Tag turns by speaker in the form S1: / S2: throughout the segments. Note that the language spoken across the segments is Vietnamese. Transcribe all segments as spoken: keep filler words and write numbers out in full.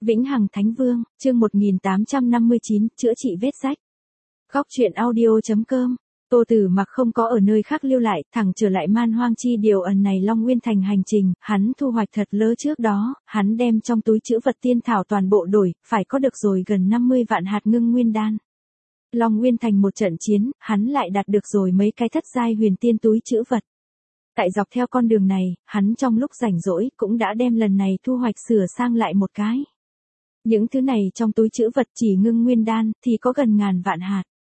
S1: Vĩnh Hằng Thánh Vương, chương một nghìn tám trăm năm mươi chín, chữa trị vết rách. Góc truyện audio.com. Tô Tử Mặc không có ở nơi khác lưu lại, thẳng trở lại Man Hoang Chi điều ẩn này Long Nguyên Thành hành trình, hắn thu hoạch thật lớn trước đó, hắn đem trong túi trữ vật tiên thảo toàn bộ đổi, phải có được rồi gần năm mươi vạn hạt ngưng nguyên đan. Long Nguyên Thành một trận chiến, hắn lại đạt được rồi mấy cái thất giai huyền tiên túi trữ vật. Tại dọc theo con đường này, hắn trong lúc rảnh rỗi cũng đã đem lần này thu hoạch sửa sang lại một cái. Những thứ này trong túi trữ vật chỉ ngưng nguyên đan thì có gần ngàn vạn hạt.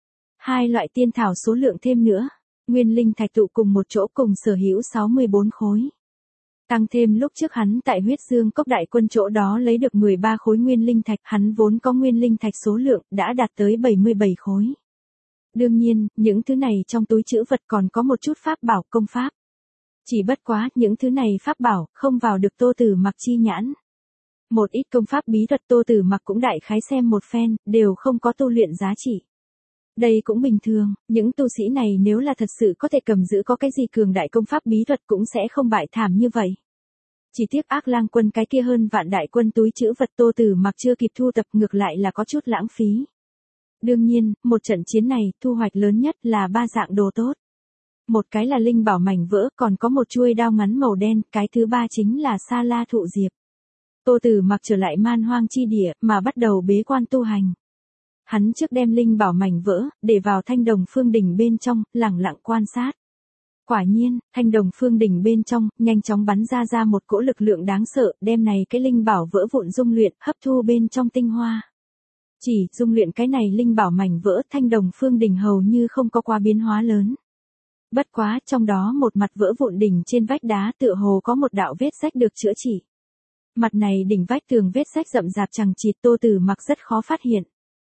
S1: Hai loại tiên thảo số lượng thêm nữa, nguyên linh thạch tụ cùng một chỗ cùng sở hữu sáu mươi bốn khối. Tăng thêm lúc trước hắn tại huyết dương cốc đại quân chỗ đó lấy được mười ba khối nguyên linh thạch, hắn vốn có nguyên linh thạch số lượng đã đạt tới bảy mươi bảy khối. Đương nhiên, những thứ này trong túi trữ vật còn có một chút pháp bảo công pháp. Chỉ bất quá, những thứ này pháp bảo không vào được Tô Tử Mặc chi nhãn. Một ít công pháp bí thuật Tô Tử Mặc cũng đại khái xem một phen, đều không có tu luyện giá trị. Đây cũng bình thường, những tu sĩ này nếu là thật sự có thể cầm giữ có cái gì cường đại công pháp bí thuật cũng sẽ không bại thảm như vậy. Chỉ tiếc Ác Lang quân cái kia hơn vạn đại quân túi trữ vật Tô Tử Mặc chưa kịp thu tập, ngược lại là có chút lãng phí. Đương nhiên, một trận chiến này, thu hoạch lớn nhất là ba dạng đồ tốt. Một cái là linh bảo mảnh vỡ, còn có một chuôi đao ngắn màu đen, cái thứ ba chính là Sa La thụ diệp. Tô Tử Mặc trở lại Man Hoang Chi địa, mà bắt đầu bế quan tu hành. Hắn trước đem linh bảo mảnh vỡ, để vào Thanh Đồng Phương đỉnh bên trong, lẳng lặng quan sát. Quả nhiên, Thanh Đồng Phương đỉnh bên trong, nhanh chóng bắn ra ra một cỗ lực lượng đáng sợ, đem này cái linh bảo vỡ vụn dung luyện, hấp thu bên trong tinh hoa. Chỉ dung luyện cái này linh bảo mảnh vỡ, Thanh Đồng Phương đỉnh hầu như không có quá biến hóa lớn. Bất quá, trong đó một mặt vỡ vụn đỉnh trên vách đá tựa hồ có một đạo vết rách được chữa trị. Mặt này đỉnh vách tường vết rách rậm rạp chằng chịt, Tô Tử Mặc rất khó phát hiện.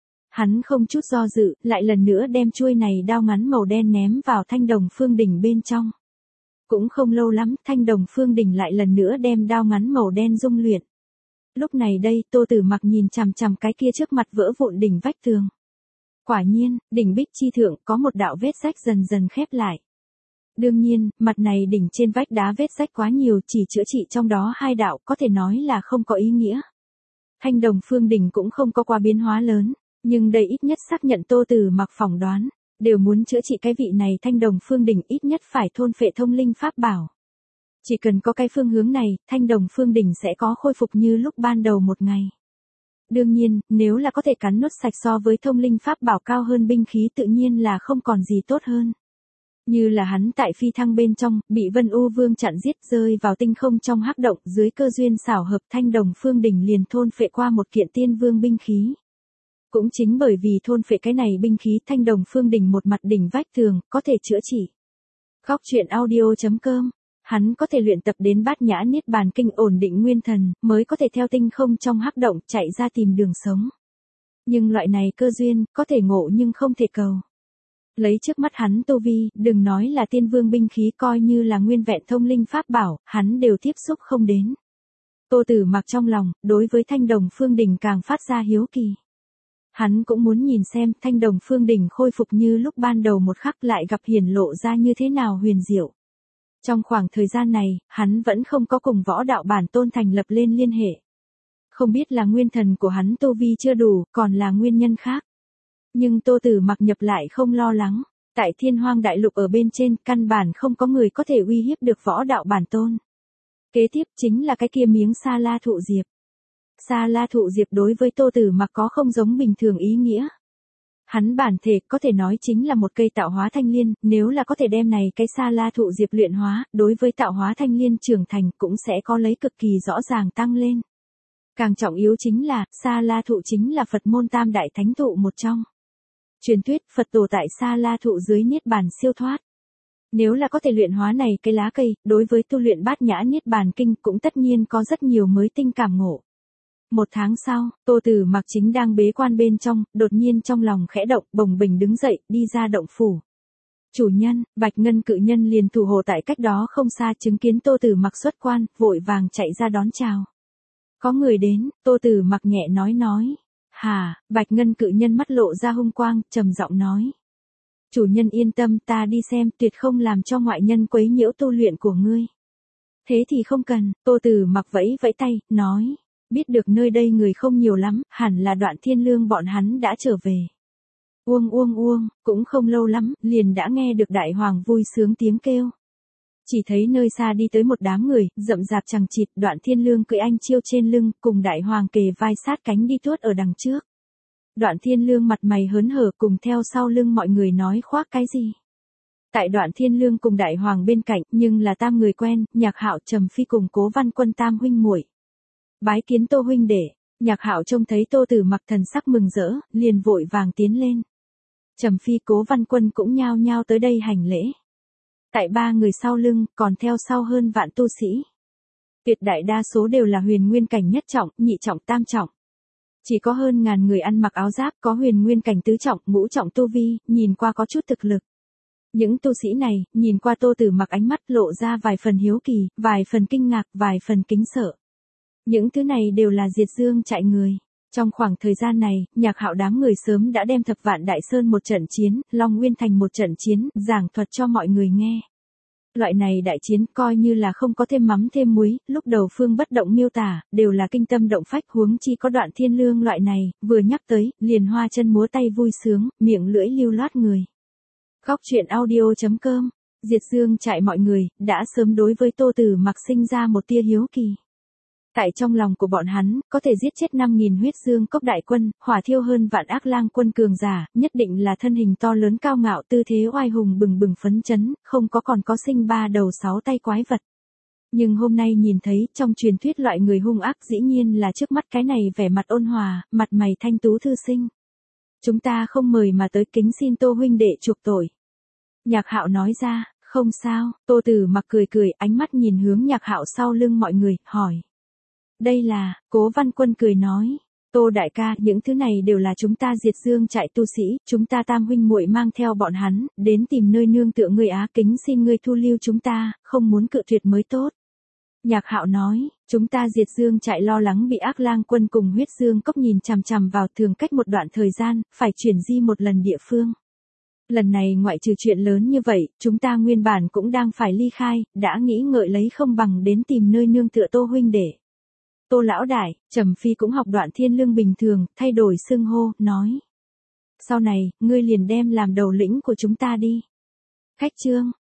S1: Hắn không chút do dự, lại lần nữa đem chuôi này đao ngắn màu đen ném vào Thanh Đồng Phương đỉnh bên trong. Cũng không lâu lắm, Thanh Đồng Phương đỉnh lại lần nữa đem đao ngắn màu đen dung luyện. Lúc này đây, Tô Tử Mặc nhìn chằm chằm cái kia trước mặt vỡ vụn đỉnh vách tường. Quả nhiên, đỉnh bích chi thượng có một đạo vết rách dần dần khép lại. Đương nhiên, mặt này đỉnh trên vách đá vết rách quá nhiều, chỉ chữa trị trong đó hai đạo, có thể nói là không có ý nghĩa. Thanh Đồng Phương đỉnh cũng không có quá biến hóa lớn, nhưng đây ít nhất xác nhận Tô Tử Mặc phỏng đoán, đều muốn chữa trị cái vị này Thanh Đồng Phương đỉnh ít nhất phải thôn phệ thông linh pháp bảo. Chỉ cần có cái phương hướng này, Thanh Đồng Phương đỉnh sẽ có khôi phục như lúc ban đầu một ngày. Đương nhiên, nếu là có thể cắn nuốt sạch so với thông linh pháp bảo cao hơn binh khí tự nhiên là không còn gì tốt hơn. Như là hắn tại phi thăng bên trong, bị Vân U Vương chặn giết rơi vào tinh không trong hắc động, dưới cơ duyên xảo hợp Thanh Đồng Phương đỉnh liền thôn phệ qua một kiện tiên vương binh khí. Cũng chính bởi vì thôn phệ cái này binh khí, Thanh Đồng Phương đỉnh một mặt đỉnh vách tường, có thể chữa trị. Góc truyện audio.com. Hắn có thể luyện tập đến Bát Nhã Niết Bàn Kinh ổn định nguyên thần, mới có thể theo tinh không trong hắc động chạy ra tìm đường sống. Nhưng loại này cơ duyên, có thể ngộ nhưng không thể cầu. Lấy trước mắt hắn tu vi, đừng nói là tiên vương binh khí, coi như là nguyên vẹn thông linh pháp bảo, hắn đều tiếp xúc không đến. Tô Tử Mặc trong lòng, đối với Thanh Đồng Phương đỉnh càng phát ra hiếu kỳ. Hắn cũng muốn nhìn xem Thanh Đồng Phương đỉnh khôi phục như lúc ban đầu một khắc lại gặp hiển lộ ra như thế nào huyền diệu. Trong khoảng thời gian này, hắn vẫn không có cùng Võ Đạo Bản Tôn thành lập lên liên hệ. Không biết là nguyên thần của hắn tu vi chưa đủ, còn là nguyên nhân khác. Nhưng Tô Tử Mặc nhập lại không lo lắng, tại Thiên Hoang Đại Lục ở bên trên, căn bản không có người có thể uy hiếp được Võ Đạo Bản Tôn. Kế tiếp chính là cái kia miếng Sa La thụ diệp. Sa La thụ diệp đối với Tô Tử Mặc có không giống bình thường ý nghĩa. Hắn bản thể có thể nói chính là một cây tạo hóa thanh liên, nếu là có thể đem này cái Sa La thụ diệp luyện hóa, đối với tạo hóa thanh liên trưởng thành cũng sẽ có lấy cực kỳ rõ ràng tăng lên. Càng trọng yếu chính là, Sa La thụ chính là Phật môn tam đại thánh thụ một trong. Truyền thuyết Phật tổ tại Sa La thụ dưới niết bàn siêu thoát. Nếu là có thể luyện hóa này cái lá cây, đối với tu luyện Bát Nhã Niết Bàn Kinh cũng tất nhiên có rất nhiều mới tinh cảm ngộ. Một tháng sau, Tô Tử Mặc chính đang bế quan bên trong, đột nhiên trong lòng khẽ động, bồng bềnh đứng dậy, đi ra động phủ. Chủ nhân, Bạch Ngân cự nhân liền thủ hộ tại cách đó không xa, chứng kiến Tô Tử Mặc xuất quan, vội vàng chạy ra đón chào. Có người đến, Tô Tử Mặc nhẹ nói nói. Hà, Bạch Ngân cự nhân mắt lộ ra hung quang, trầm giọng nói. Chủ nhân yên tâm, ta đi xem, tuyệt không làm cho ngoại nhân quấy nhiễu tu luyện của ngươi. Thế thì không cần, Tô Tử Mặc vẫy vẫy tay, nói. Biết được nơi đây người không nhiều lắm, hẳn là Đoạn Thiên Lương bọn hắn đã trở về. Uông uông uông, cũng không lâu lắm, liền đã nghe được đại hoàng vui sướng tiếng kêu. Chỉ thấy nơi xa đi tới một đám người, rậm rạp chằng chịt, Đoạn Thiên Lương cưỡi anh chiêu trên lưng, cùng đại hoàng kề vai sát cánh đi tuốt ở đằng trước. Đoạn Thiên Lương mặt mày hớn hở cùng theo sau lưng mọi người nói khoác cái gì. Tại Đoạn Thiên Lương cùng đại hoàng bên cạnh, nhưng là tam người quen, Nhạc Hạo, Trầm Phi cùng Cố Văn Quân tam huynh muội. Bái kiến Tô huynh đệ. Nhạc Hạo trông thấy Tô Tử Mặc thần sắc mừng rỡ, liền vội vàng tiến lên. Trầm Phi, Cố Văn Quân cũng nhao nhao tới đây hành lễ. Tại ba người sau lưng, còn theo sau hơn vạn tu sĩ. Tuyệt đại đa số đều là huyền nguyên cảnh nhất trọng, nhị trọng, tam trọng. Chỉ có hơn ngàn người ăn mặc áo giáp, có huyền nguyên cảnh tứ trọng, ngũ trọng tu vi, nhìn qua có chút thực lực. Những tu sĩ này, nhìn qua Tô Tử Mặc ánh mắt lộ ra vài phần hiếu kỳ, vài phần kinh ngạc, vài phần kính sợ. Những thứ này đều là Diệt Dương trại người. Trong khoảng thời gian này, Nhạc Hạo đám người sớm đã đem Thập Vạn Đại Sơn một trận chiến, Long Nguyên Thành một trận chiến, giảng thuật cho mọi người nghe. Loại này đại chiến coi như là không có thêm mắm thêm muối, lúc đầu Phương Bất Động miêu tả, đều là kinh tâm động phách, huống chi có Đoạn Thiên Lương loại này, vừa nhắc tới, liền hoa chân múa tay vui sướng, miệng lưỡi lưu loát người. Góc truyện audio chấm com, Diệt Dương trại mọi người, đã sớm đối với Tô Tử Mặc sinh ra một tia hiếu kỳ. Tại trong lòng của bọn hắn, có thể giết chết năm nghìn huyết dương cốc đại quân, hỏa thiêu hơn vạn ác lang quân cường giả, nhất định là thân hình to lớn cao ngạo, tư thế oai hùng bừng bừng phấn chấn, không có còn có sinh ba đầu sáu tay quái vật. Nhưng hôm nay nhìn thấy, trong truyền thuyết loại người hung ác dĩ nhiên là trước mắt cái này vẻ mặt ôn hòa, mặt mày thanh tú thư sinh. Chúng ta không mời mà tới, kính xin Tô huynh đệ chuộc tội. Nhạc Hạo nói ra, không sao. Tô Tử Mặc cười cười, ánh mắt nhìn hướng Nhạc Hạo sau lưng mọi người, hỏi. Đây là, Cố Văn Quân cười nói, Tô đại ca, những thứ này đều là chúng ta Diệt Dương trại tu sĩ, chúng ta tam huynh muội mang theo bọn hắn, đến tìm nơi nương tựa ngươi á, kính xin ngươi thu lưu chúng ta, không muốn cự tuyệt mới tốt. Nhạc Hạo nói, chúng ta Diệt Dương trại lo lắng bị ác lang quân cùng huyết dương cốc nhìn chằm chằm vào, thường cách một đoạn thời gian, phải chuyển di một lần địa phương. Lần này ngoại trừ chuyện lớn như vậy, chúng ta nguyên bản cũng đang phải ly khai, đã nghĩ ngợi lấy không bằng đến tìm nơi nương tựa Tô huynh đệ. Tô lão đại, Trầm Phi cũng học Đoạn Thiên Lương bình thường, thay đổi xưng hô, nói. Sau này, ngươi liền đem làm đầu lĩnh của chúng ta đi. Khách trương,